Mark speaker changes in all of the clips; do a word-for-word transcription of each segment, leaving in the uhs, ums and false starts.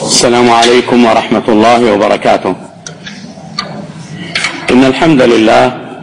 Speaker 1: السلام عليكم ورحمة الله وبركاته. إن الحمد لله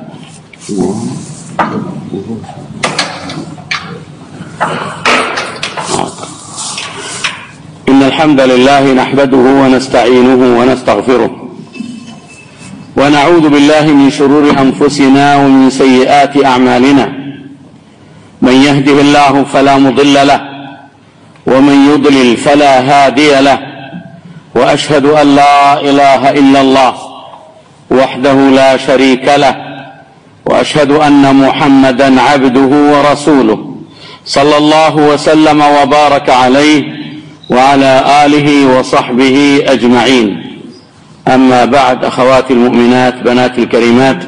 Speaker 1: إن الحمد لله نحمده ونستعينه ونستغفره ونعوذ بالله من شرور أنفسنا ومن سيئات أعمالنا. من يهده الله فلا مضل له ومن يضلل فلا هادي له، وأشهد أن لا إله إلا الله وحده لا شريك له، وأشهد أن محمدا عبده ورسوله صلى الله وسلم وبارك عليه وعلى آله وصحبه أجمعين. أما بعد، أخواتي المؤمنات بنات الكريمات،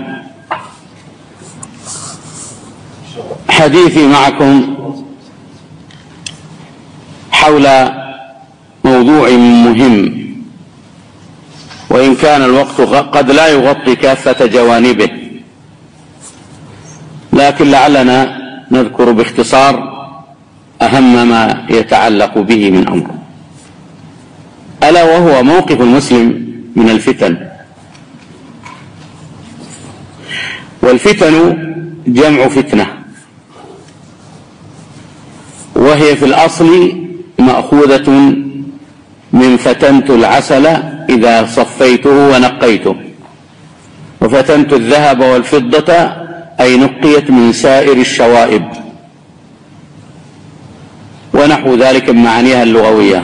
Speaker 1: حديثي معكم حول موضوع مهم، وإن كان الوقت قد لا يغطي كافة جوانبه، لكن لعلنا نذكر باختصار أهم ما يتعلق به من أمر، ألا وهو موقف المسلم من الفتن. والفتن جمع فتنة، وهي في الأصل مأخوذة من فتنت العسل إذا صفيته ونقيته، وفتنت الذهب والفضة أي نقيت من سائر الشوائب، ونحو ذلك من معانيها اللغوية.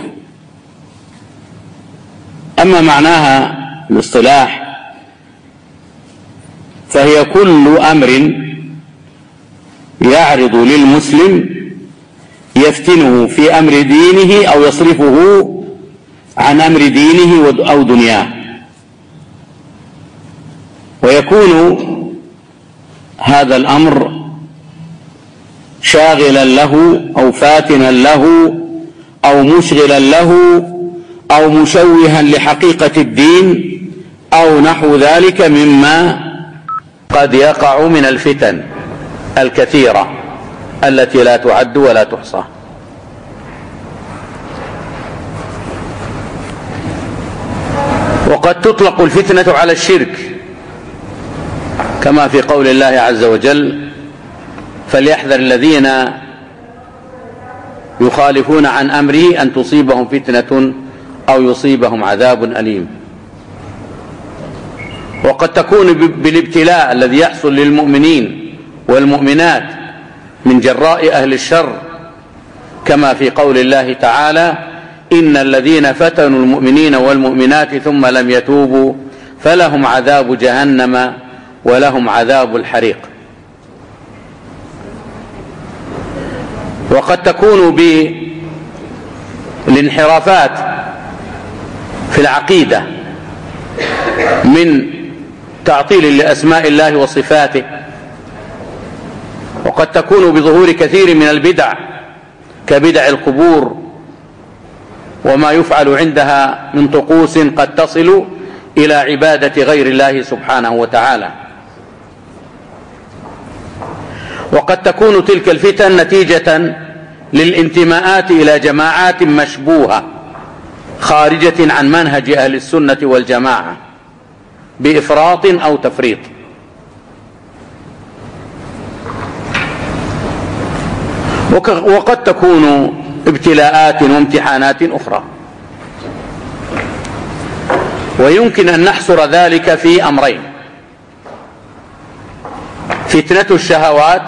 Speaker 1: أما معناها الاصطلاح فهي كل أمر يعرض للمسلم يفتنه في أمر دينه أو يصرفه عن أمر دينه أو دنياه، ويكون هذا الأمر شاغلا له أو فاتنا له أو مشغلا له أو مشوها لحقيقة الدين أو نحو ذلك مما قد يقع من الفتن الكثيرة التي لا تعد ولا تحصى. وقد تطلق الفتنة على الشرك، كما في قول الله عز وجل: فليحذر الذين يخالفون عن أمره أن تصيبهم فتنة أو يصيبهم عذاب أليم. وقد تكون بالابتلاء الذي يحصل للمؤمنين والمؤمنات من جراء أهل الشر، كما في قول الله تعالى: إن الذين فتنوا المؤمنين والمؤمنات ثم لم يتوبوا فلهم عذاب جهنم ولهم عذاب الحريق. وقد تكون بالانحرافات في العقيدة من تعطيل لأسماء الله وصفاته، وقد تكون بظهور كثير من البدع كبدع القبور وما يفعل عندها من طقوس قد تصل إلى عبادة غير الله سبحانه وتعالى. وقد تكون تلك الفتن نتيجة للانتماءات إلى جماعات مشبوهة خارجة عن منهج أهل السنة والجماعة بإفراط أو تفريط. وقد تكون ابتلاءات وامتحانات أخرى، ويمكن أن نحصر ذلك في أمرين: فتنة الشهوات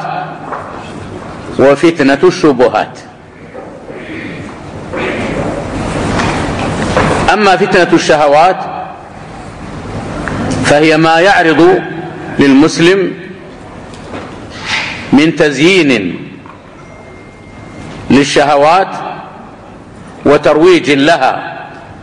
Speaker 1: وفتنة الشبهات. أما فتنة الشهوات فهي ما يعرض للمسلم من تزيين للشهوات وترويج لها،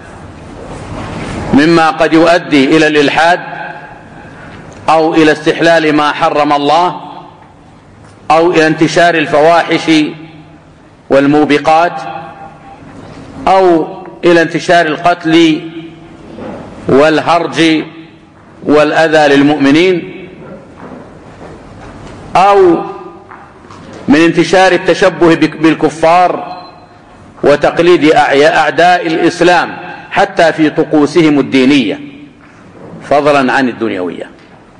Speaker 1: مما قد يؤدي إلى الإلحاد أو إلى استحلال ما حرم الله أو إلى انتشار الفواحش والموبقات أو إلى انتشار القتل والهرج والأذى للمؤمنين، أو من انتشار التشبه بالكفار وتقليد أعداء الإسلام حتى في طقوسهم الدينية فضلا عن الدنيوية.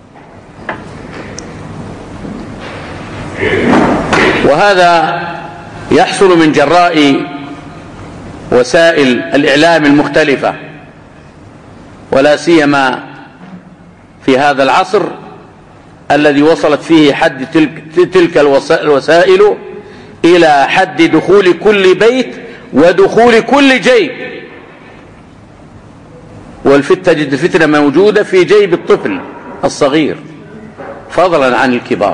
Speaker 1: وهذا يحصل من جراء وسائل الإعلام المختلفة، ولا سيما في هذا العصر الذي وصلت فيه حد تلك, تلك الوسائل إلى حد دخول كل بيت ودخول كل جيب. والفتنة الفتنة موجودة في جيب الطفل الصغير فضلا عن الكبار.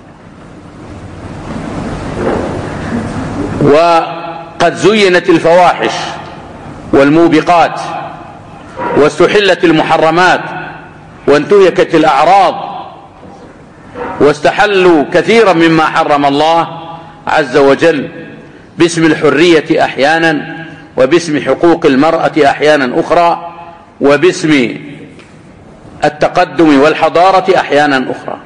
Speaker 1: وقد زينت الفواحش والموبقات واستحلت المحرمات وانتهكت الأعراض واستحلوا كثيرا مما حرم الله عز وجل باسم الحرية أحيانا، وباسم حقوق المرأة أحيانا أخرى، وباسم التقدم والحضارة أحيانا أخرى،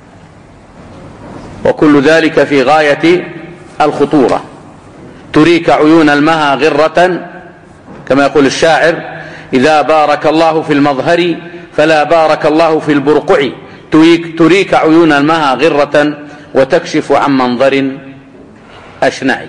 Speaker 1: وكل ذلك في غاية الخطورة. تريك عيون المها غرة كما يقول الشاعر: إذا بارك الله في المظهر فلا بارك الله في البرقع. تريك, تريك عيون المها غرة وتكشف عن منظر أشنع.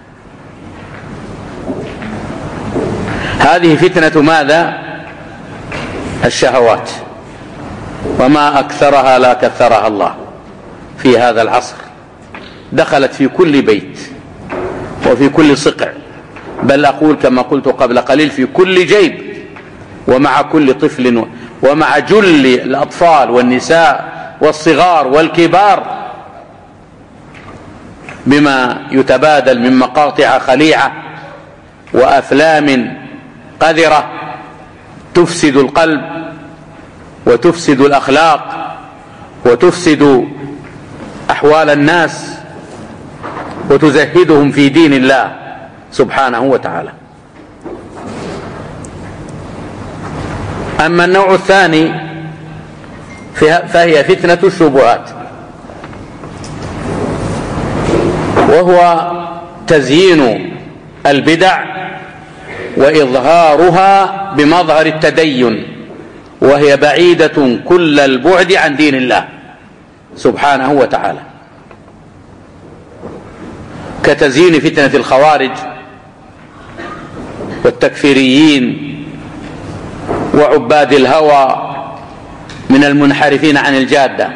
Speaker 1: هذه فتنة ماذا؟ الشهوات، وما أكثرها لا كثرها الله في هذا العصر. دخلت في كل بيت وفي كل صقع، بل أقول كما قلت قبل قليل في كل جيب، ومع كل طفل ومع جل الأطفال والنساء والصغار والكبار، بما يتبادل من مقاطع خليعة وأفلام قذرة تفسد القلب وتفسد الأخلاق وتفسد أحوال الناس وتزهدهم في دين الله سبحانه وتعالى. أما النوع الثاني فهي فتنة الشبهات، وهو تزيين البدع وإظهارها بمظهر التدين، وهي بعيدة كل البعد عن دين الله سبحانه وتعالى، كتزيين فتنة الخوارج والتكفيريين وعباد الهوى من المنحرفين عن الجادة،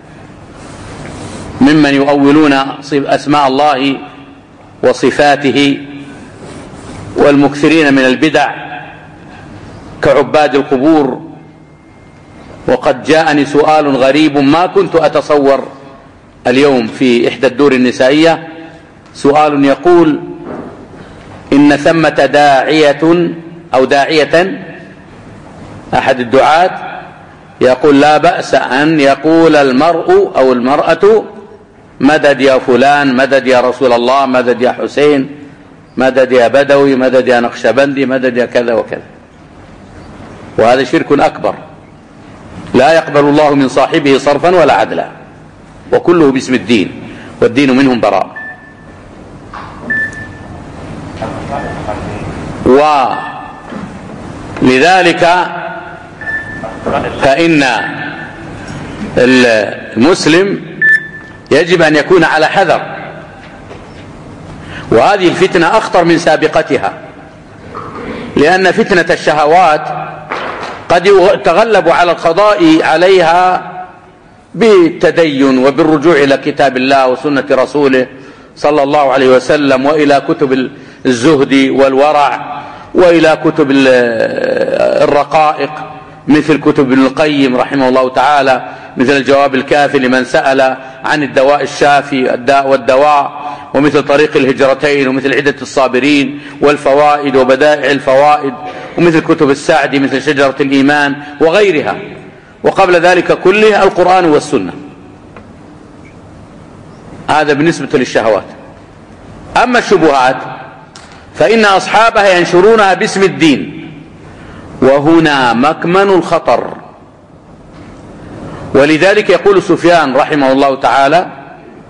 Speaker 1: ممن يؤولون أسماء الله وصفاته، والمكثرين من البدع كعباد القبور. وقد جاءني سؤال غريب ما كنت أتصور اليوم في إحدى الدور النسائية، سؤال يقول: إن ثمة داعية أو داعية أحد الدعاة يقول: لا بأس أن يقول المرء أو المرأة مدد يا فلان، مدد يا رسول الله، مدد يا حسين، مدد يا بدوي، مدد يا نقشبندي، مدد يا كذا وكذا. وهذا شرك أكبر لا يقبل الله من صاحبه صرفا ولا عدلا، وكله باسم الدين، والدين منهم براء. ولذلك فإن المسلم يجب أن يكون على حذر، وهذه الفتنة أخطر من سابقتها، لأن فتنة الشهوات قد يتغلب على القضاء عليها بالتدين وبالرجوع إلى كتاب الله وسنة رسوله صلى الله عليه وسلم، وإلى كتب الزهد والورع، وإلى كتب الرقائق مثل كتب ابن القيم رحمه الله تعالى، مثل الجواب الكافي لمن سأل عن الدواء الشافي الداء والدواء، ومثل طريق الهجرتين، ومثل عدة الصابرين، والفوائد وبدائع الفوائد، ومثل كتب السعدي مثل شجرة الإيمان وغيرها. وقبل ذلك كله القرآن والسنة. هذا بالنسبة للشهوات. أما الشبهات فإن أصحابها ينشرونها باسم الدين، وهنا مكمن الخطر. ولذلك يقول سفيان رحمه الله تعالى: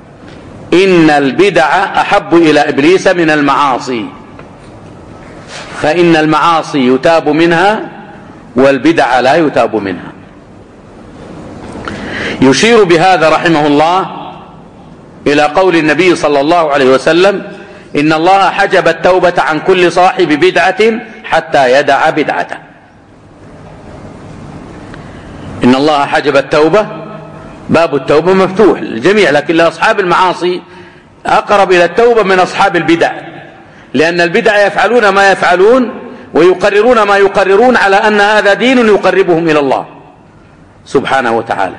Speaker 1: إن البدع أحب إلى إبليس من المعاصي. فإن المعاصي يتاب منها والبدع لا يتاب منها. يشير بهذا رحمه الله إلى قول النبي صلى الله عليه وسلم: إن الله حجب التوبة عن كل صاحب بدعة حتى يدع بدعته. إن الله حجب التوبة، باب التوبة مفتوح للجميع، لكن لأصحاب المعاصي أقرب إلى التوبة من أصحاب البدع، لأن البدع يفعلون ما يفعلون ويقررون ما يقررون على أن هذا دين يقربهم إلى الله سبحانه وتعالى.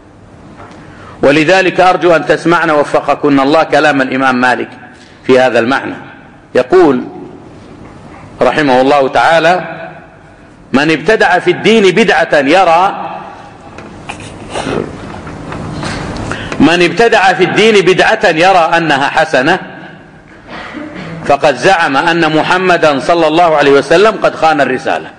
Speaker 1: ولذلك أرجو أن تسمعنا وفقكن الله كلام الإمام مالك في هذا المعنى. يقول رحمه الله تعالى: من ابتدع في الدين بدعة يرى من ابتدع في الدين بدعة يرى أنها حسنة فقد زعم أن محمدا صلى الله عليه وسلم قد خان الرسالة،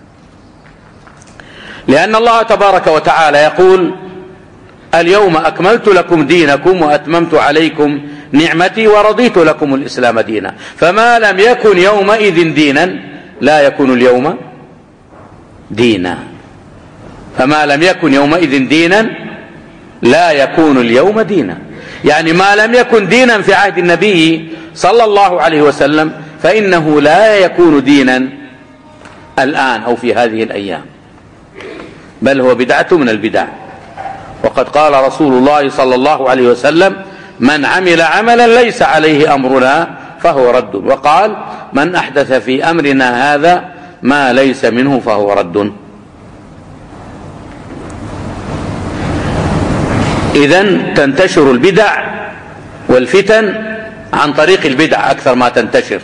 Speaker 1: لأن الله تبارك وتعالى يقول: اليوم أكملت لكم دينكم وأتممت عليكم نعمتي ورضيت لكم الإسلام دينا، فما لم يكن يومئذ دينا لا يكون اليوم دينا. فما لم يكن يومئذ دينا لا يكون اليوم دينا، يعني ما لم يكن دينا في عهد النبي صلى الله عليه وسلم فإنه لا يكون دينا الآن أو في هذه الأيام، بل هو بدعة من البدع. وقد قال رسول الله صلى الله عليه وسلم: من عمل عملا ليس عليه أمرنا فهو رد، وقال: من أحدث في أمرنا هذا ما ليس منه فهو رد. إذن تنتشر البدع والفتن عن طريق البدع أكثر ما تنتشر،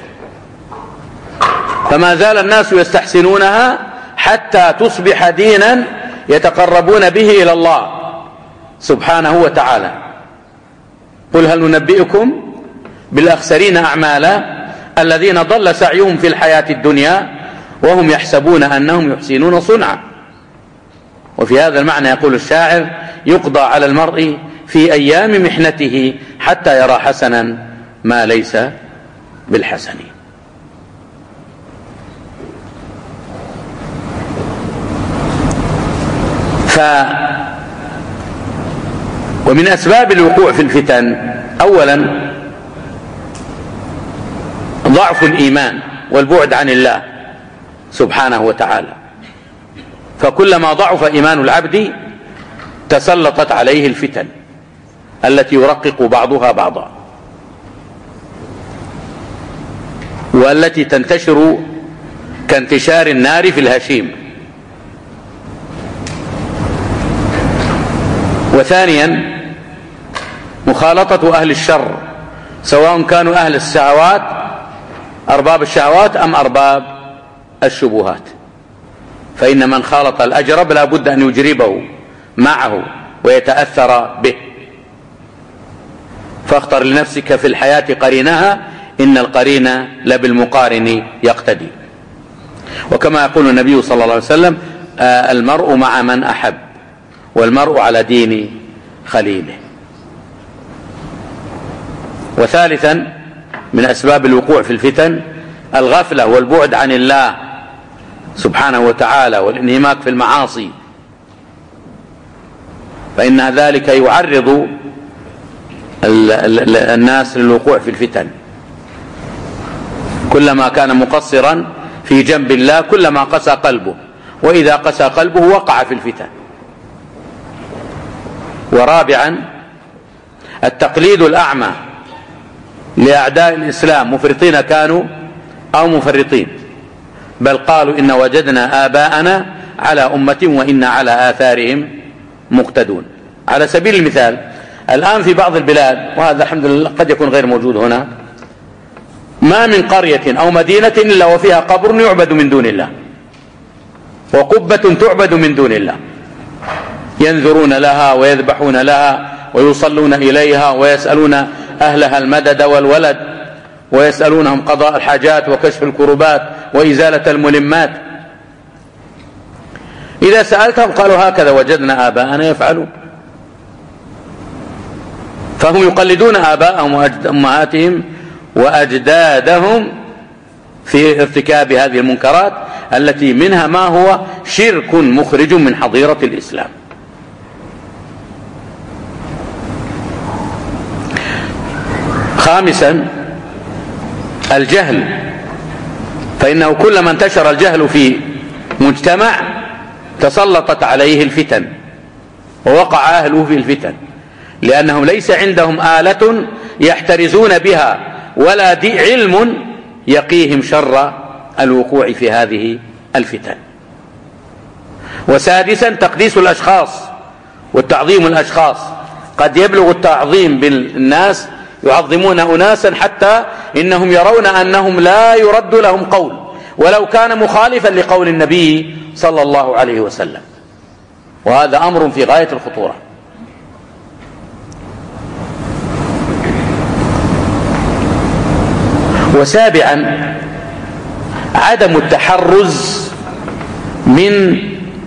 Speaker 1: فما زال الناس يستحسنونها حتى تصبح دينا يتقربون به إلى الله سبحانه وتعالى. قل هل ننبئكم بالأخسرين أعمالا الذين ضل سعيهم في الحياة الدنيا وهم يحسبون أنهم يحسنون صنعا. وفي هذا المعنى يقول الشاعر: يقضى على المرء في أيام محنته حتى يرى حسنا ما ليس بالحسن. ف ومن أسباب الوقوع في الفتن أولا ضعف الإيمان والبعد عن الله سبحانه وتعالى، فكلما ضعف إيمان العبد تسلطت عليه الفتن التي يرقق بعضها بعضا، والتي تنتشر كانتشار النار في الهشيم. وثانيا مخالطة أهل الشر، سواء كانوا أهل الشهوات أرباب الشهوات أم أرباب الشبهات، فإن من خالط الأجرب لا بد أن يجربه معه ويتأثر به. فاختر لنفسك في الحياة قرينها إن القرين لبالمقارن يقتدي. وكما يقول النبي صلى الله عليه وسلم: المرء مع من أحب والمرء على دين خليله. وثالثا من أسباب الوقوع في الفتن الغفلة والبعد عن الله سبحانه وتعالى والانهماك في المعاصي، فإن ذلك يعرض الناس للوقوع في الفتن. كلما كان مقصرا في جنب الله كلما قسى قلبه، وإذا قسى قلبه وقع في الفتن. ورابعا التقليد الأعمى لأعداء الإسلام، مفرطين كانوا أو مفرطين، بل قالوا إن وجدنا آباءنا على أمة وإنا على آثارهم مقتدون. على سبيل المثال الآن في بعض البلاد، وهذا الحمد لله قد يكون غير موجود هنا، ما من قرية أو مدينة إلا وفيها قبر يعبد من دون الله وقبة تعبد من دون الله، ينذرون لها ويذبحون لها ويصلون إليها ويسألون أهلها المدد والولد ويسألونهم قضاء الحاجات وكشف الكربات وإزالة الملمات. إذا سألتهم قالوا هكذا وجدنا آباءنا يفعلون، فهم يقلدون آباءهم وأمهاتهم وأجدادهم في ارتكاب هذه المنكرات التي منها ما هو شرك مخرج من حظيرة الإسلام. خامسا الجهل، فإنه كلما انتشر الجهل في مجتمع تسلطت عليه الفتن ووقع أهله في الفتن، لأنهم ليس عندهم آلة يحترزون بها ولا علم يقيهم شر الوقوع في هذه الفتن. وسادسا تقديس الأشخاص والتعظيم الأشخاص، قد يبلغ التعظيم بالناس، يعظمون أناسا حتى إنهم يرون أنهم لا يرد لهم قول ولو كان مخالفا لقول النبي صلى الله عليه وسلم، وهذا أمر في غاية الخطورة. وسابعا عدم التحرز من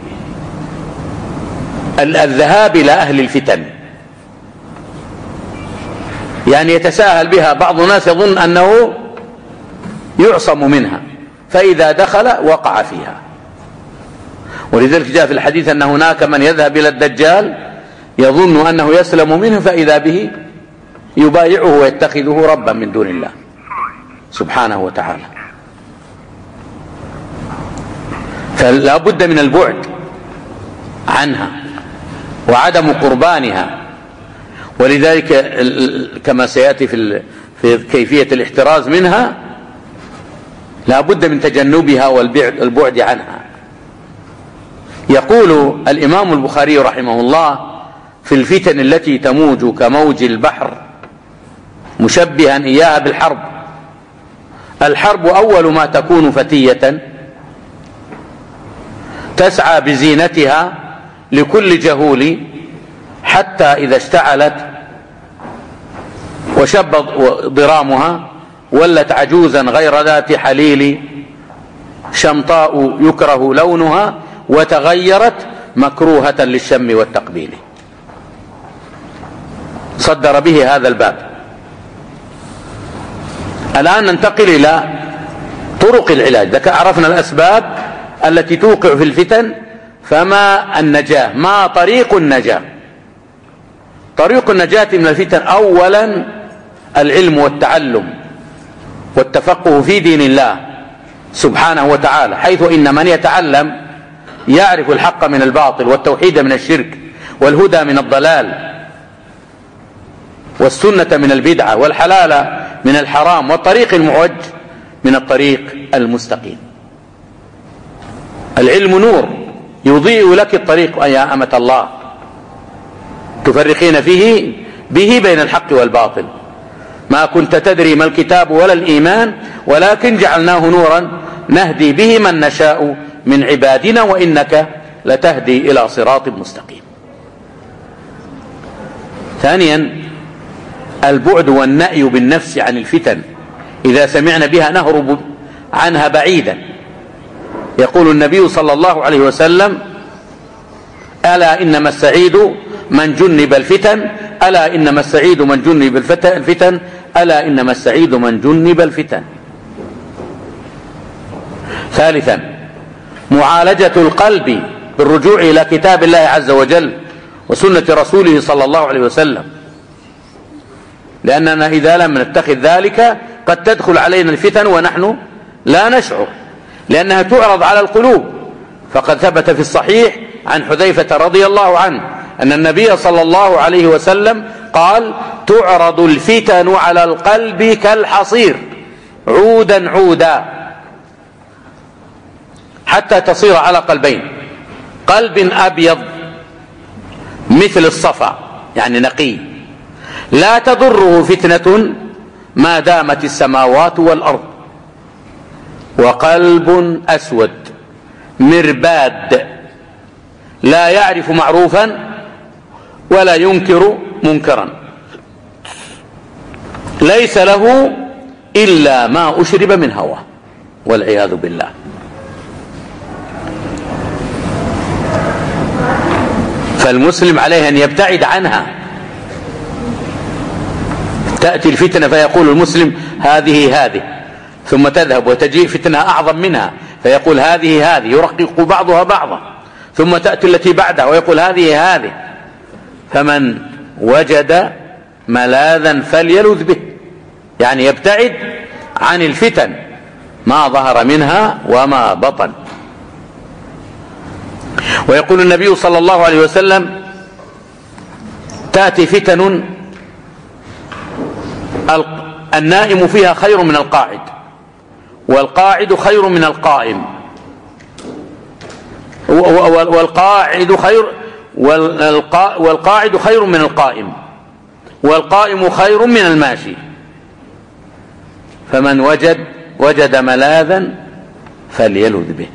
Speaker 1: الذهاب إلى أهل الفتن، يعني يتساهل بها بعض الناس، يظن أنه يعصم منها، فإذا دخل وقع فيها. ولذلك جاء في الحديث أن هناك من يذهب إلى الدجال يظن أنه يسلم منه، فإذا به يبايعه ويتخذه ربا من دون الله سبحانه وتعالى. فلا بد من البعد عنها وعدم قربانها. ولذلك كما سيأتي في كيفية الاحتراز منها لا بد من تجنبها والبعد عنها. يقول الإمام البخاري رحمه الله في الفتن التي تموج كموج البحر مشبها إياها بالحرب: الحرب أول ما تكون فتية تسعى بزينتها لكل جهول، حتى إذا اشتعلت وشب ضرامها ولت عجوزا غير ذات حليل، شمطاء يكره لونها وتغيرت مكروهة للشم والتقبيل. صدر به هذا الباب. الآن ننتقل إلى طرق العلاج. ذكر عرفنا الأسباب التي توقع في الفتن، فما النجاة؟ ما طريق النجاة؟ طريق النجاة من الفتن أولا العلم والتعلم والتفقه في دين الله سبحانه وتعالى، حيث إن من يتعلم يعرف الحق من الباطل والتوحيد من الشرك والهدى من الضلال والسنة من البدعة والحلال من الحرام والطريق المعوج من الطريق المستقيم. العلم نور يضيء لك الطريق يا أمة الله، تفرقين فيه به بين الحق والباطل. ما كنت تدري ما الكتاب ولا الإيمان، ولكن جعلناه نورا نهدي به من نشاء من عبادنا وإنك لتهدي إلى صراط مستقيم. ثانيا البعد والنأي بالنفس عن الفتن، إذا سمعنا بها نهرب عنها بعيدا. يقول النبي صلى الله عليه وسلم: ألا إنما السعيد من جنب الفتن، ألا إنما السعيد من جنب الفتن، ألا إنما السعيد من جنب الفتن. ثالثا معالجة القلب بالرجوع إلى كتاب الله عز وجل وسنة رسوله صلى الله عليه وسلم، لأننا إذا لم نتخذ ذلك قد تدخل علينا الفتن ونحن لا نشعر، لأنها تعرض على القلوب. فقد ثبت في الصحيح عن حذيفة رضي الله عنه أن النبي صلى الله عليه وسلم قال: تعرض الفتن على القلب كالحصير عودا عودا، حتى تصير على قلبين: قلب أبيض مثل الصفا يعني نقي لا تضره فتنة ما دامت السماوات والأرض، وقلب أسود مرباد لا يعرف معروفا ولا ينكر منكرا، ليس له إلا ما أشرب من هوى، والعياذ بالله. فالمسلم عليه أن يبتعد عنها. تأتي الفتنة فيقول المسلم: هذه هذه، ثم تذهب وتجيء فتنة أعظم منها فيقول هذه هذه، يرقق بعضها بعضا، ثم تأتي التي بعدها ويقول هذه هذه. فمن وجد ملاذا فليلذ به، يعني يبتعد عن الفتن ما ظهر منها وما بطن. ويقول النبي صلى الله عليه وسلم تأتي فتن النائم فيها خير من القاعد، والقاعد خير من القائم، والقاعد خير والقاعد خير من القائم، والقائم خير من الماشي. فمن وجد وجد ملاذا فليلذ به.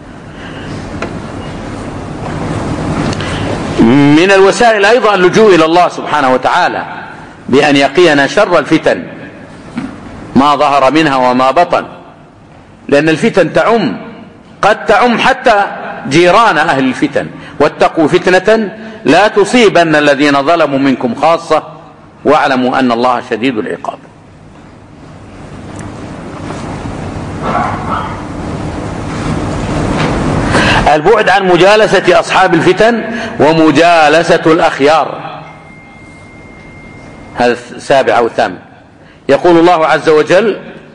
Speaker 1: من الوسائل أيضا اللجوء إلى الله سبحانه وتعالى بأن يقينا شر الفتن ما ظهر منها وما بطن، لأن الفتن تعم، قد تعم حتى جيران أهل الفتن. واتقوا فتنة لا تصيبن الذين ظلموا منكم خاصة واعلموا أن الله شديد العقاب. البعد عن مجالسة أصحاب الفتن ومجالسة الأخيار. هذا السابع أو الثامن. يقول الله عز وجل: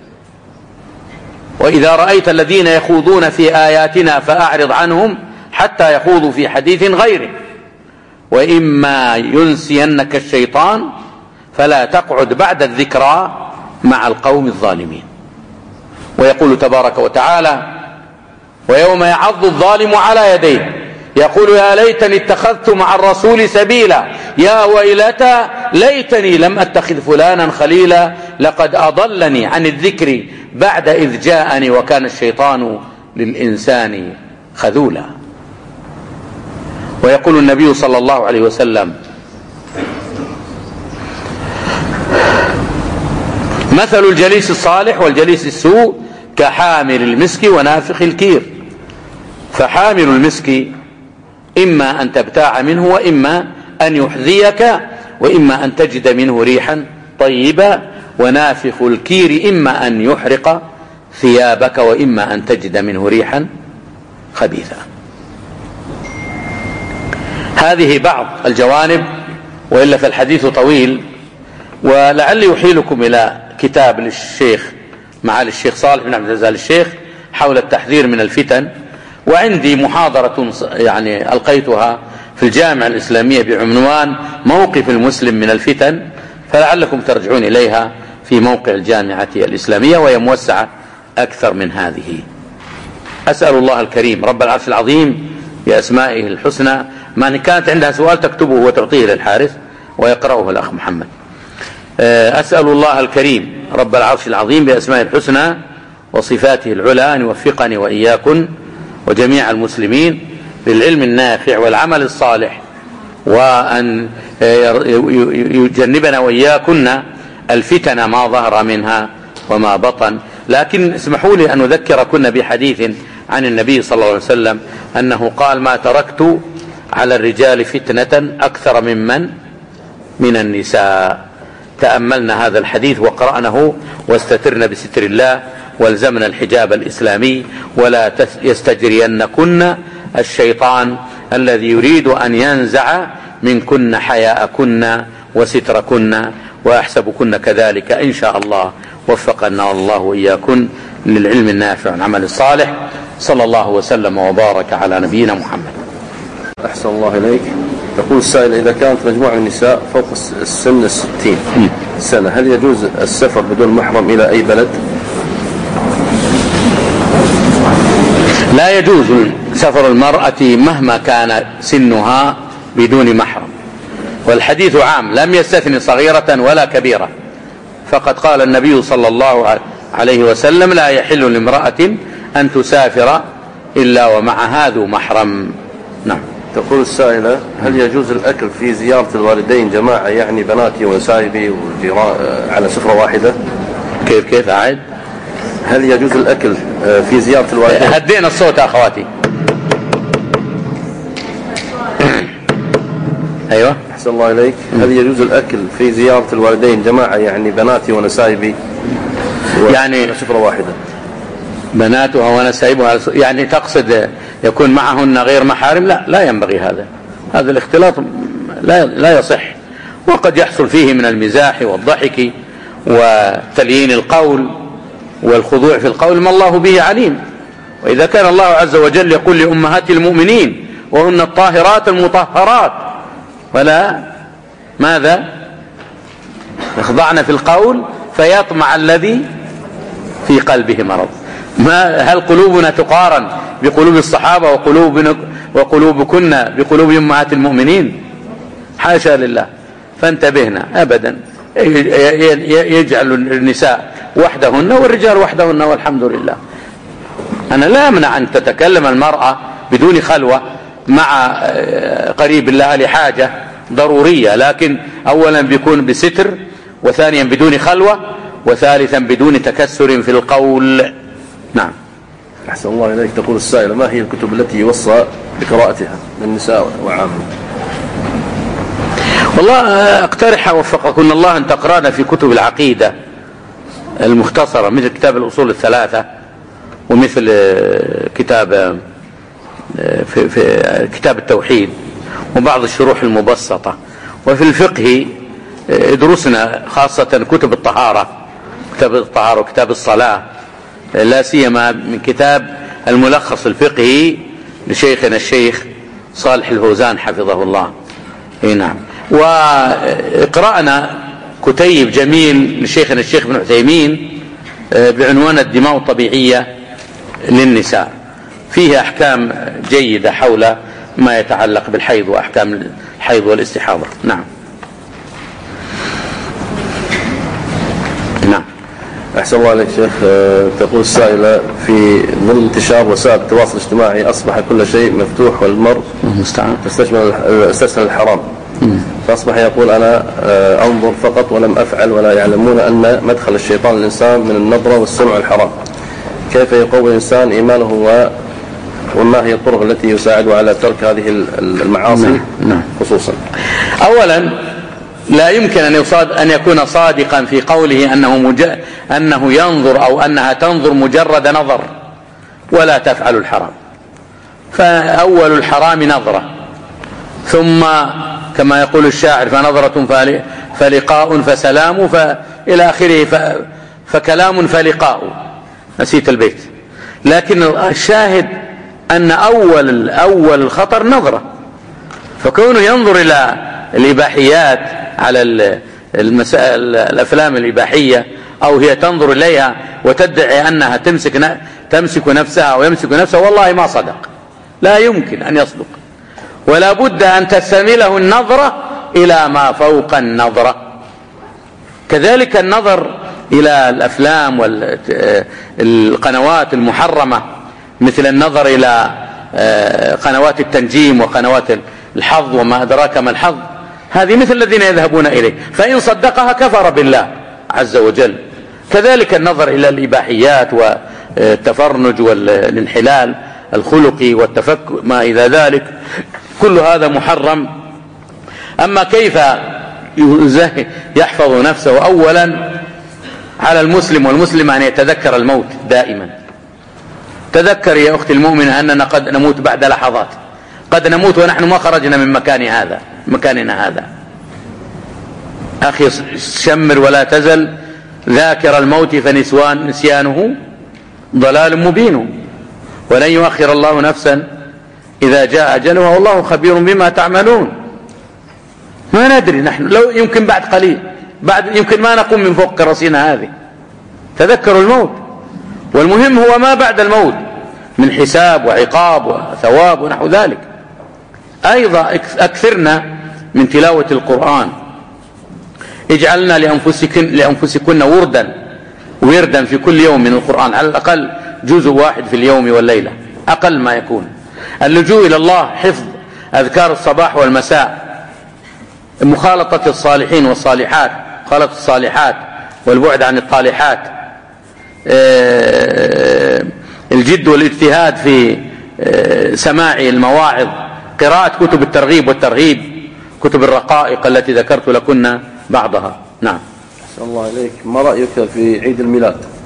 Speaker 1: وإذا رأيت الذين يخوضون في آياتنا فأعرض عنهم حتى يخوضوا في حديث غيره وإما ينسينك الشيطان فلا تقعد بعد الذكرى مع القوم الظالمين. ويقول تبارك وتعالى: ويوم يعض الظالم على يديه يقول يا ليتني اتخذت مع الرسول سبيلا يا ويلتى ليتني لم أتخذ فلانا خليلا لقد أضلني عن الذكر بعد إذ جاءني وكان الشيطان للإنسان خذولا. ويقول النبي صلى الله عليه وسلم: مثل الجليس الصالح والجليس السوء كحامل المسك ونافخ الكير. فحامل المسك إما أن تبتاع منه وإما أن يحذيك وإما أن تجد منه ريحا طيبة، ونافخ الكير إما أن يحرق ثيابك وإما أن تجد منه ريحا خبيثا. هذه بعض الجوانب، وإلا فالحديث طويل، ولعلي أحيلكم إلى كتاب للشيخ معالي الشيخ صالح بن عبد العزيز الشيخ حول التحذير من الفتن. وعندي محاضرة يعني ألقيتها في الجامعة الإسلامية بعنوان موقف المسلم من الفتن، فلعلكم ترجعون إليها في موقع الجامعة الإسلامية، وهي موسعة أكثر من هذه. أسأل الله الكريم رب العرش العظيم بأسمائه الحسنى. من كانت عندها سؤال تكتبه وتعطيه للحارث ويقرأه الأخ محمد. أسأل الله الكريم رب العرش العظيم بأسمائه الحسنى وصفاته العلى أن يوفقني وإياكن وجميع المسلمين للعلم النافع والعمل الصالح، وأن يجنبنا وإياكن الفتن ما ظهر منها وما بطن. لكن اسمحوا لي أن أذكركن بحديث عن النبي صلى الله عليه وسلم أنه قال: ما تركت على الرجال فتنة أكثر ممن من النساء. تأملنا هذا الحديث وقرأناه واستترنا بستر الله والزمنا الحجاب الإسلامي، ولا يستجرينكن الشيطان الذي يريد أن ينزع منكن حياءكن وستركن، وأحسبكن كذلك إن شاء الله. وفقنا الله وإياكن للعلم النافع والعمل الصالح. صلى الله وسلم وبارك على نبينا محمد.
Speaker 2: أحسن الله إليك. يقول السائل: إذا كانت مجموعة من النساء فوق السن الستين سنة هل يجوز السفر بدون محرم إلى أي بلد؟
Speaker 1: لا يجوز سفر المرأة مهما كان سنها بدون محرم، والحديث عام لم يستثني صغيرة ولا كبيرة. فقد قال النبي صلى الله عليه وسلم: لا يحل لامرأة أن تسافر إلا ومعها ذو محرم. نعم.
Speaker 2: تقول السائلة: هل يجوز الأكل في زيارة الوالدين جماعة، يعني بناتي ونسائبي على سفرة واحدة؟
Speaker 1: كيف كيف أعد؟
Speaker 2: هل يجوز الأكل في زيارة الوالدين؟
Speaker 1: هدينا الصوت أخواتي. أيوة.
Speaker 2: أحسن الله إليك. هل يجوز الأكل في زيارة الوالدين جماعة، يعني بناتي ونسائبي؟
Speaker 1: يعني
Speaker 2: سفرة واحدة
Speaker 1: بناتها ونسائبها، يعني تقصد يكون معهن غير محارم؟ لا، لا ينبغي هذا، هذا الاختلاط لا لا يصح، وقد يحصل فيه من المزاح والضحك وتليين القول والخضوع في القول ما الله به عليم. وإذا كان الله عز وجل يقول لأمهات المؤمنين وهن الطاهرات المطهرات ولا ماذا يخضعن في القول فيطمع الذي في قلبه مرض. ما هل قلوبنا تقارن بقلوب الصحابة وقلوب وقلوبكن بقلوب أمهات المؤمنين؟ حاشا لله. فانتبهنا أبدا، يجعل النساء وحدهن والرجال وحدهن والحمد لله. أنا لا أمنع أن تتكلم المرأة بدون خلوة مع قريب لها لحاجة ضرورية، لكن أولا بيكون بستر، وثانيا بدون خلوة، وثالثا بدون تكسر في القول. نعم.
Speaker 2: أحسن الله إليك. تقول السائلة: ما هي الكتب التي يوصى بقراءتها للنساء وعامة؟
Speaker 1: والله أقترح وفقكم الله أن تقرأنا في كتب العقيدة المختصرة مثل كتاب الأصول الثلاثة، ومثل كتاب في, في كتاب التوحيد، وبعض الشروح المبسطة. وفي الفقه ادرسنا خاصة كتب الطهارة، كتاب الطهارة وكتاب الصلاة، لا سيما من كتاب الملخص الفقهي لشيخنا الشيخ صالح الهوزان حفظه الله. اي نعم. واقرأنا كتيب جميل لشيخنا الشيخ ابن عثيمين بعنوان الدماء الطبيعية للنساء، فيه أحكام جيدة حول ما يتعلق بالحيض وأحكام الحيض والاستحاضة. نعم. نعم.
Speaker 2: أحسن الله عليك شيخ. تقول السائلة: في ظل انتشار وسائل التواصل الاجتماعي أصبح كل شيء مفتوح والمرء تستشمل الحرام، فأصبح يقول: أنا أنظر فقط ولم أفعل، ولا يعلمون أن مدخل الشيطان الإنسان من النظرة والسمع الحرام. كيف يقوي الإنسان إيمانه، وما هي الطرق التي يساعد على ترك هذه المعاصي خصوصا؟
Speaker 1: أولا لا يمكن أن يصاد أن يكون صادقا في قوله أنه, مج... أنه ينظر أو أنها تنظر مجرد نظر ولا تفعل الحرام. فأول الحرام نظرة، ثم كما يقول الشاعر: فنظرة فلقاء فسلام فإلى آخره ف... فكلام فلقاء. نسيت البيت. لكن الشاهد أن أول أول الخطر نظرة، فكونه ينظر إلى الإباحيات على المسائل الأفلام الإباحية، أو هي تنظر إليها وتدعي أنها تمسك تمسك نفسها ويمسك نفسها، والله ما صدق، لا يمكن أن يصدق. ولا بد أن تستعمله النظرة إلى ما فوق النظرة. كذلك النظر إلى الأفلام والقنوات المحرمة، مثل النظر إلى قنوات التنجيم وقنوات الحظ وما أدراك ما الحظ، هذه مثل الذين يذهبون إليه، فإن صدقها كفر بالله عز وجل. كذلك النظر إلى الإباحيات والتفرنج والانحلال الخلقي والتفكر ما إلى ذلك، كل هذا محرم. أما كيف يحفظ نفسه؟ أولا على المسلم والمسلم أن يتذكر الموت دائما. تذكر يا أختي المؤمنة أننا قد نموت بعد لحظات، قد نموت ونحن ما خرجنا من مكان هذا مكاننا هذا. أخي شمر ولا تزل ذاكر الموت فنسوان نسيانه ضلال مبين، ولن يؤخر الله نفسا إذا جاء أجلها والله خبير بما تعملون. ما ندري نحن، لو يمكن بعد قليل، بعد يمكن ما نقوم من فوق كراسينا هذه. تذكروا الموت، والمهم هو ما بعد الموت من حساب وعقاب وثواب ونحو ذلك. أيضا أكثرنا من تلاوة القرآن. اجعلنا لأنفسكن, لأنفسكن وردا وردا في كل يوم من القرآن، على الأقل جزء واحد في اليوم والليلة، أقل ما يكون. اللجوء إلى الله، حفظ أذكار الصباح والمساء، مخالطة الصالحين والصالحات، مخالطة الصالحات والبعد عن الطالحات، الجد والاجتهاد في سماع المواعظ، قراءة كتب الترغيب والترهيب، كتب الرقائق التي ذكرت لكنا بعضها. نعم.
Speaker 2: أحسن الله إليك. ما رأيك في عيد الميلاد؟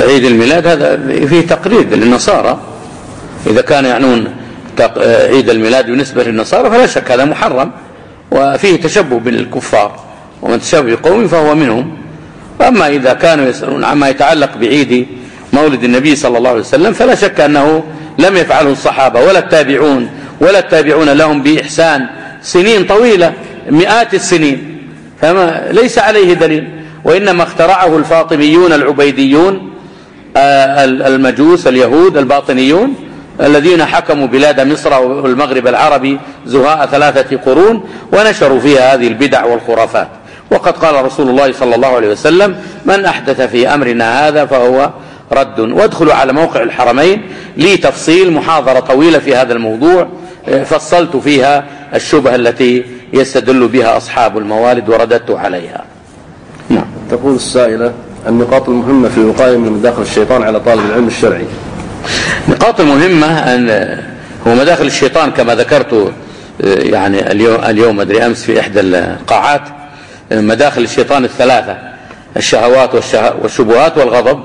Speaker 1: عيد الميلاد هذا فيه تقليد للنصارى، إذا كانوا يعنون عيد الميلاد بالنسبة للنصارى فلا شك هذا محرم وفيه تشبه بالكفار، ومن تشبه قوم فهو منهم. أما إذا كانوا يسألون عما يتعلق بعيد مولد النبي صلى الله عليه وسلم فلا شك أنه لم يفعله الصحابة ولا التابعون ولا التابعون لهم بإحسان سنين طويلة مئات السنين، فما ليس عليه دليل، وإنما اخترعه الفاطميون العبيديون المجوس اليهود الباطنيون الذين حكموا بلاد مصر والمغرب العربي زهاء ثلاثة قرون ونشروا فيها هذه البدع والخرافات. وقد قال رسول الله صلى الله عليه وسلم: من أحدث في أمرنا هذا فهو رد. وادخلوا على موقع الحرمين لي تفصيل محاضرة طويلة في هذا الموضوع فصلت فيها الشبهة التي يستدل بها أصحاب الموالد ورددت عليها.
Speaker 2: نعم. تقول السائلة: النقاط المهمة في الوقاية من مداخل الشيطان على طالب العلم الشرعي.
Speaker 1: نقاط المهمة أن هو مداخل الشيطان كما ذكرت يعني اليوم, اليوم أدري أمس في إحدى القاعات، مداخل الشيطان الثلاثة: الشهوات والشبهات والغضب.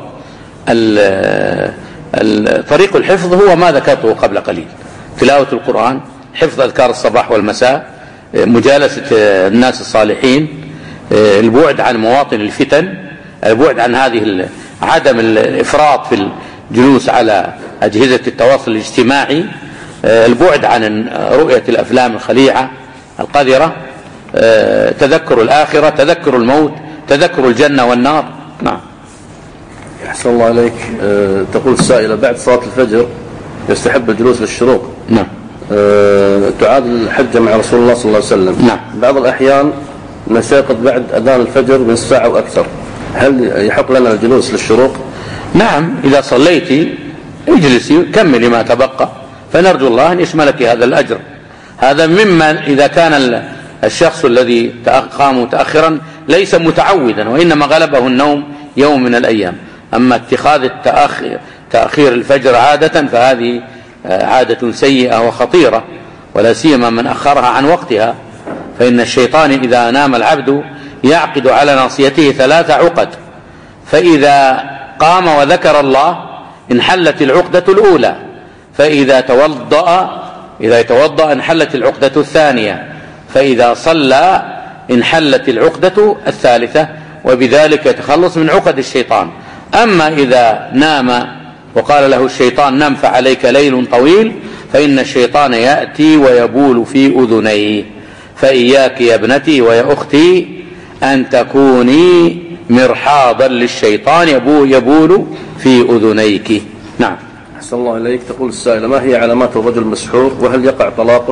Speaker 1: طريق الحفظ هو ما ذكرته قبل قليل: تلاوة القرآن، حفظ أذكار الصباح والمساء، مجالسة الناس الصالحين، البعد عن مواطن الفتن، البعد عن هذه عدم الإفراط في الجلوس على أجهزة التواصل الاجتماعي، البعد عن رؤية الأفلام الخليعة القذرة، تذكر الآخرة، تذكر الموت، تذكر الجنة والنار. نعم.
Speaker 2: أحسن الله عليك. أه تقول السائلة: بعد صلاة الفجر يستحب الجلوس للشروق.
Speaker 1: نعم.
Speaker 2: أه تعاد الحجة مع رسول الله صلى الله عليه وسلم.
Speaker 1: نعم.
Speaker 2: بعض الأحيان نستيقظ بعد أذان الفجر بنصف ساعة وأكثر، هل يحق لنا الجلوس للشروق؟
Speaker 1: نعم، إذا صليتي اجلسي كملي ما تبقى، فنرجو الله أن يشملك هذا الأجر. هذا ممن إذا كان الشخص الذي قام متأخرا ليس متعودا وإنما غلبه النوم يوم من الأيام. أما اتخاذ التأخير تأخير الفجر عادة فهذه عادة سيئة وخطيرة، ولا سيما من أخرها عن وقتها، فإن الشيطان إذا نام العبد يعقد على ناصيته ثلاث عقد، فإذا قام وذكر الله انحلت العقدة الأولى، فإذا توضأ إذا يتوضأ انحلت العقدة الثانية، فإذا صلى انحلت العقدة الثالثة، وبذلك يتخلص من عقد الشيطان. أما إذا نام وقال له الشيطان: نم فعليك ليل طويل، فإن الشيطان يأتي ويبول في أذنيه، فإياك يا ابنتي ويا أختي أن تكوني مرحاضا للشيطان يبول في أذنيك. نعم.
Speaker 2: أحسن الله إليك. تقول السائلة: ما هي علامات الرجل المسحور وهل يقع طلاقه؟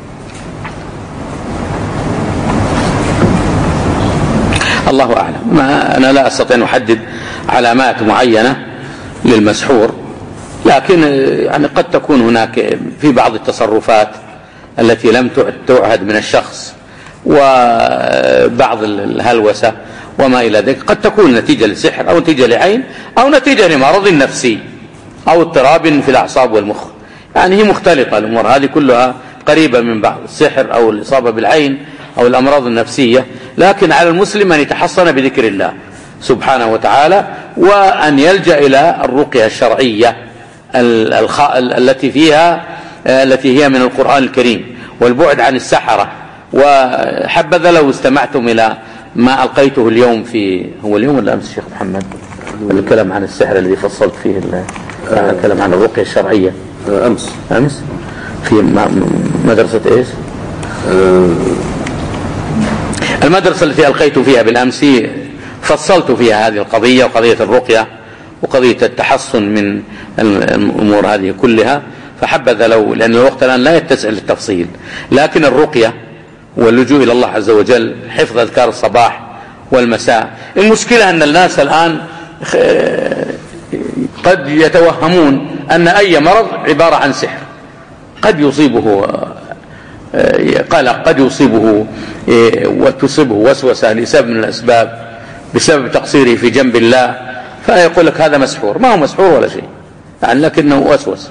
Speaker 1: الله أعلم، ما أنا لا أستطيع أن أحدد علامات معينة للمسحور، لكن يعني قد تكون هناك في بعض التصرفات التي لم تعهد من الشخص وبعض الهلوسة وما إلى ذلك، قد تكون نتيجة لسحر أو نتيجة لعين أو نتيجة لمرض نفسي أو اضطراب في الأعصاب والمخ، يعني هي مختلطة الأمور هذه كلها قريبة من بعض، السحر أو الإصابة بالعين أو الأمراض النفسية. لكن على المسلم أن يتحصن بذكر الله سبحانه وتعالى، وأن يلجأ إلى الرقية الشرعية التي فيها التي هي من القرآن الكريم، والبعد عن السحرة. وحبذا لو استمعتم إلى ما ألقيته اليوم في هو اليوم ولا أمس الشيخ محمد الكلام عن السحر الذي فصلت فيه الكلام عن الرقية الشرعية
Speaker 2: أمس
Speaker 1: أمس في مدرسة إيش المدرسة التي ألقيت فيها بالأمس، فصلت فيها هذه القضية وقضية الرقية وقضية التحصن من الأمور هذه كلها. فحبذا لو، لأن الوقت الآن لا يتسع للتفصيل، لكن الرقية واللجوء إلى الله عز وجل، حفظ أذكار الصباح والمساء. المشكلة أن الناس الآن قد يتوهمون أن أي مرض عبارة عن سحر، قد يصيبه قلق، قد يصيبه وتصيبه وسوسة لسبب من الأسباب بسبب تقصيره في جنب الله، فيقول لك هذا مسحور. ما هو مسحور ولا شيء يعني، لكنه وسوس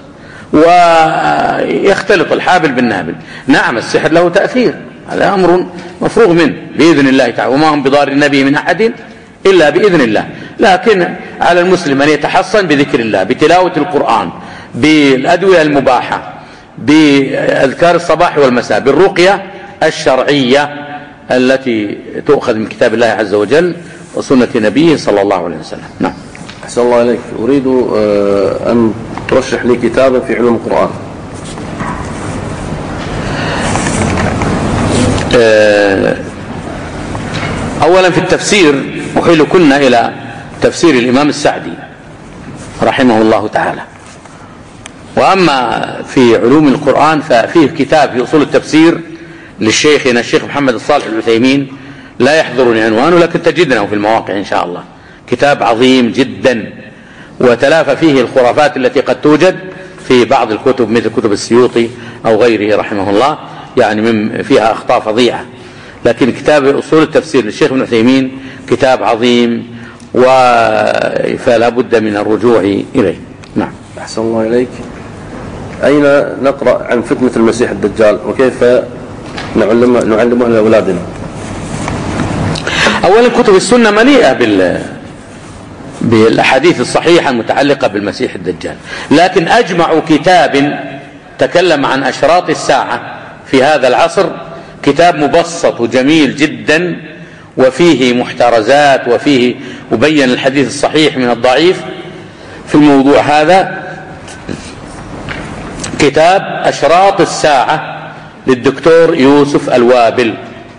Speaker 1: ويختلط الحابل بالنابل. نعم السحر له تأثير، هذا أمر مفروغ منه بإذن الله تعالى، وما هم بضار النبي من أحد إلا بإذن الله، لكن على المسلم أن يتحصن بذكر الله، بتلاوة القرآن، بالأدوية المباحة، بأذكار الصباح والمساء، بالرقية الشرعية التي تؤخذ من كتاب الله عز وجل وسنة نبيه صلى الله عليه وسلم. نعم.
Speaker 2: أحسن الله عليك. أريد أن ترشح لي كتابا في علوم القرآن.
Speaker 1: أولا في التفسير أحيلكن إلى تفسير الإمام السعدي رحمه الله تعالى. وأما في علوم القرآن ففيه كتاب في أصول التفسير للشيخنا الشيخ محمد الصالح العثيمين، لا يحضرني عنوانه لكن تجدنه في المواقع إن شاء الله. كتاب عظيم جدا وتلافى فيه الخرافات التي قد توجد في بعض الكتب مثل كتب السيوطي أو غيره رحمه الله، يعني من فيها أخطاء فظيعة. لكن كتاب أصول التفسير للشيخ ابن عثيمين كتاب عظيم فلا بد من الرجوع إليه. نعم.
Speaker 2: أحسن الله إليك. أين نقرأ عن فتنة المسيح الدجال وكيف نعلمه نعلمه لأولادنا؟
Speaker 1: أولا كتب السنة مليئة بال بالأحاديث الصحيحة المتعلقة بالمسيح الدجال، لكن أجمع كتاب تكلم عن أشراط الساعة في هذا العصر كتاب مبسط وجميل جدا وفيه محترزات وفيه وبين الحديث الصحيح من الضعيف في الموضوع هذا، كتاب أشراط الساعة للدكتور يوسف الوابل.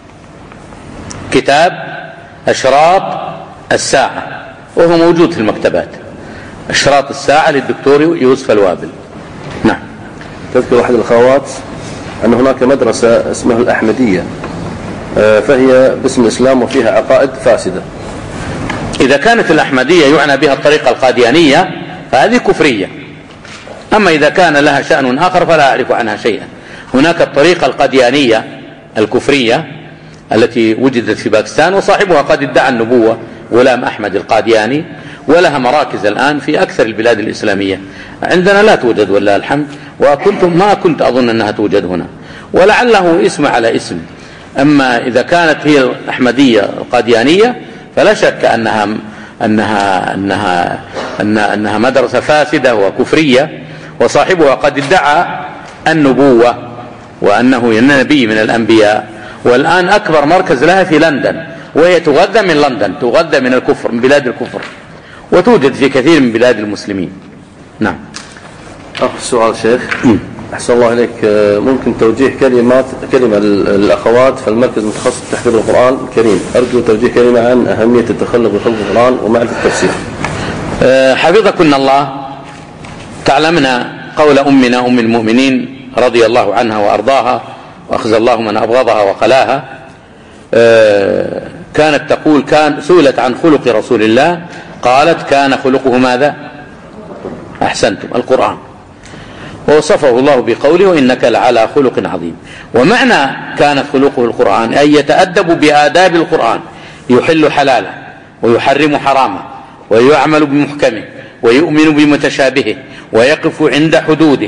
Speaker 1: كتاب أشراط الساعة وهو موجود في المكتبات، أشراط الساعة للدكتور يوسف الوابل. نعم.
Speaker 2: تذكر أحد الأخوات أن هناك مدرسة اسمها الأحمدية فهي باسم الإسلام وفيها عقائد فاسدة.
Speaker 1: إذا كانت الأحمدية يعنى بها الطريقة القاديانية فهذه كفرية، أما إذا كان لها شأن آخر فلا أعرف عنها شيئا. هناك الطريقة القاديانية الكفرية التي وجدت في باكستان وصاحبها قد ادعى النبوة، غلام أحمد القادياني، ولها مراكز الآن في أكثر البلاد الإسلامية. عندنا لا توجد والله الحمد، وكنت ما كنت أظن أنها توجد هنا، ولعله اسم على اسم. أما إذا كانت هي الأحمدية القاديانية فلا شك أنها أنها أنها أنها, أنها مدرسة فاسدة وكفرية، وصاحبها قد ادعى النبوة وأنه نبي من الأنبياء، والآن أكبر مركز لها في لندن، وهي تغذى من لندن، تغذى من الكفر، من بلاد الكفر، وتوجد في كثير من بلاد المسلمين. نعم.
Speaker 2: آخر سؤال شيخ. أحسن الله إليك. ممكن توجيه كلمات كلمة للأخوات في المركز المتخصص في تحفيظ القرآن الكريم؟ أرجو توجيه كلمة عن أهمية التخلق بخلق القرآن ومعرفة التفسير.
Speaker 1: أه حفظكن الله. تعلمنا قول أمنا أم المؤمنين رضي الله عنها وأرضاها وأخزى الله من أبغضها وقلاها، أه كانت تقول، كان سئلت عن خلق رسول الله قالت كان خلقه ماذا؟ أحسنتم، القرآن. ووصفه الله بقوله وإنك لعلى خلق عظيم. ومعنى كانت خلقه القرآن أي يتأدب بآداب القرآن، يحل حلاله ويحرم حرامه ويعمل بمحكمه ويؤمن بمتشابهه ويقف عند حدوده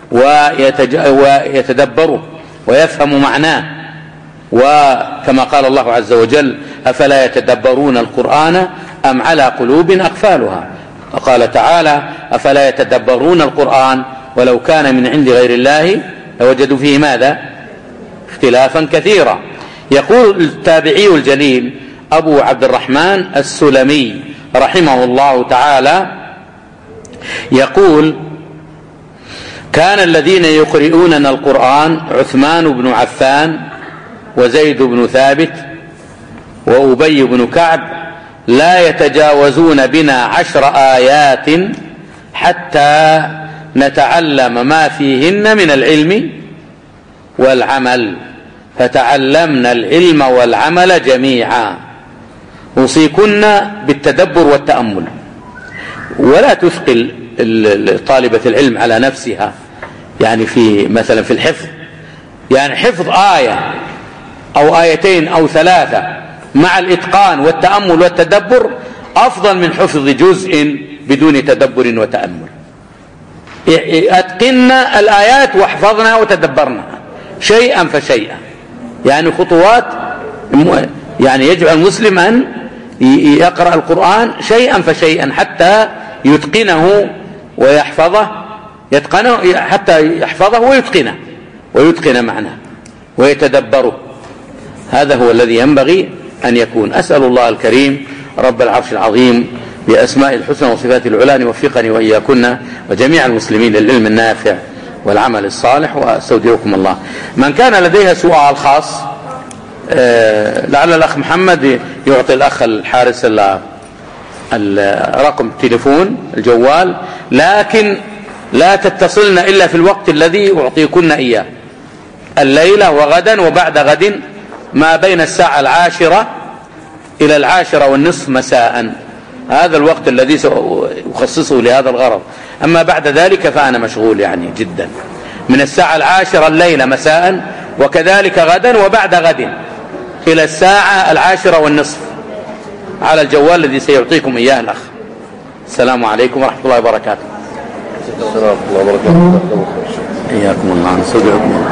Speaker 1: ويتدبره ويفهم معناه. وكما قال الله عز وجل أفلا يتدبرون القرآن أم على قلوب أقفالها. وقال تعالى أفلا يتدبرون القرآن ولو كان من عند غير الله لوجدوا فيه ماذا؟ اختلافا كثيرا. يقول التابعي الجليل أبو عبد الرحمن السلمي رحمه الله تعالى، يقول كان الذين يقرؤوننا القرآن عثمان بن عفان وزيد بن ثابت وأبي بن كعب لا يتجاوزون بنا عشر آيات حتى نتعلم ما فيهن من العلم والعمل، فتعلمنا العلم والعمل جميعا. أوصيكن بالتدبر والتأمل، ولا تثقل طالبة العلم على نفسها، يعني في مثلا في الحفظ، يعني حفظ آية أو آيتين أو ثلاثة مع الإتقان والتأمل والتدبر أفضل من حفظ جزء بدون تدبر وتأمل. أتقنا الآيات واحفظنا وتدبرنا شيئا فشيئا، يعني خطوات، يعني يجب المسلم أن يقرأ القرآن شيئا فشيئا حتى يتقنه ويحفظه، يتقنه حتى يحفظه ويتقنه ويتقن معناه ويتدبره. هذا هو الذي ينبغي أن يكون. أسأل الله الكريم رب العرش العظيم بأسماء الحسنى وصفاته العلى أن يوفقني وإياكن وجميع المسلمين للعلم النافع والعمل الصالح، وأستودعكم الله. من كان لديها سؤال خاص لعل الأخ محمد يعطي الأخ الحارس رقم التليفون الجوال، لكن لا تتصلن إلا في الوقت الذي أعطيكن إياه، الليلة وغدا وبعد غد، ما بين الساعة العاشرة إلى العاشرة والنصف مساء، هذا الوقت الذي سأخصصه لهذا الغرض. أما بعد ذلك فأنا مشغول يعني جدا، من الساعة العاشرة الليلة مساء، وكذلك غدا وبعد غد إلى الساعة العاشرة والنصف، على الجوال الذي سيعطيكم إياه الأخ. السلام عليكم ورحمة الله وبركاته.
Speaker 2: السلام ورحمة الله وبركاته.
Speaker 1: إياكم الله، نستودعكم الله.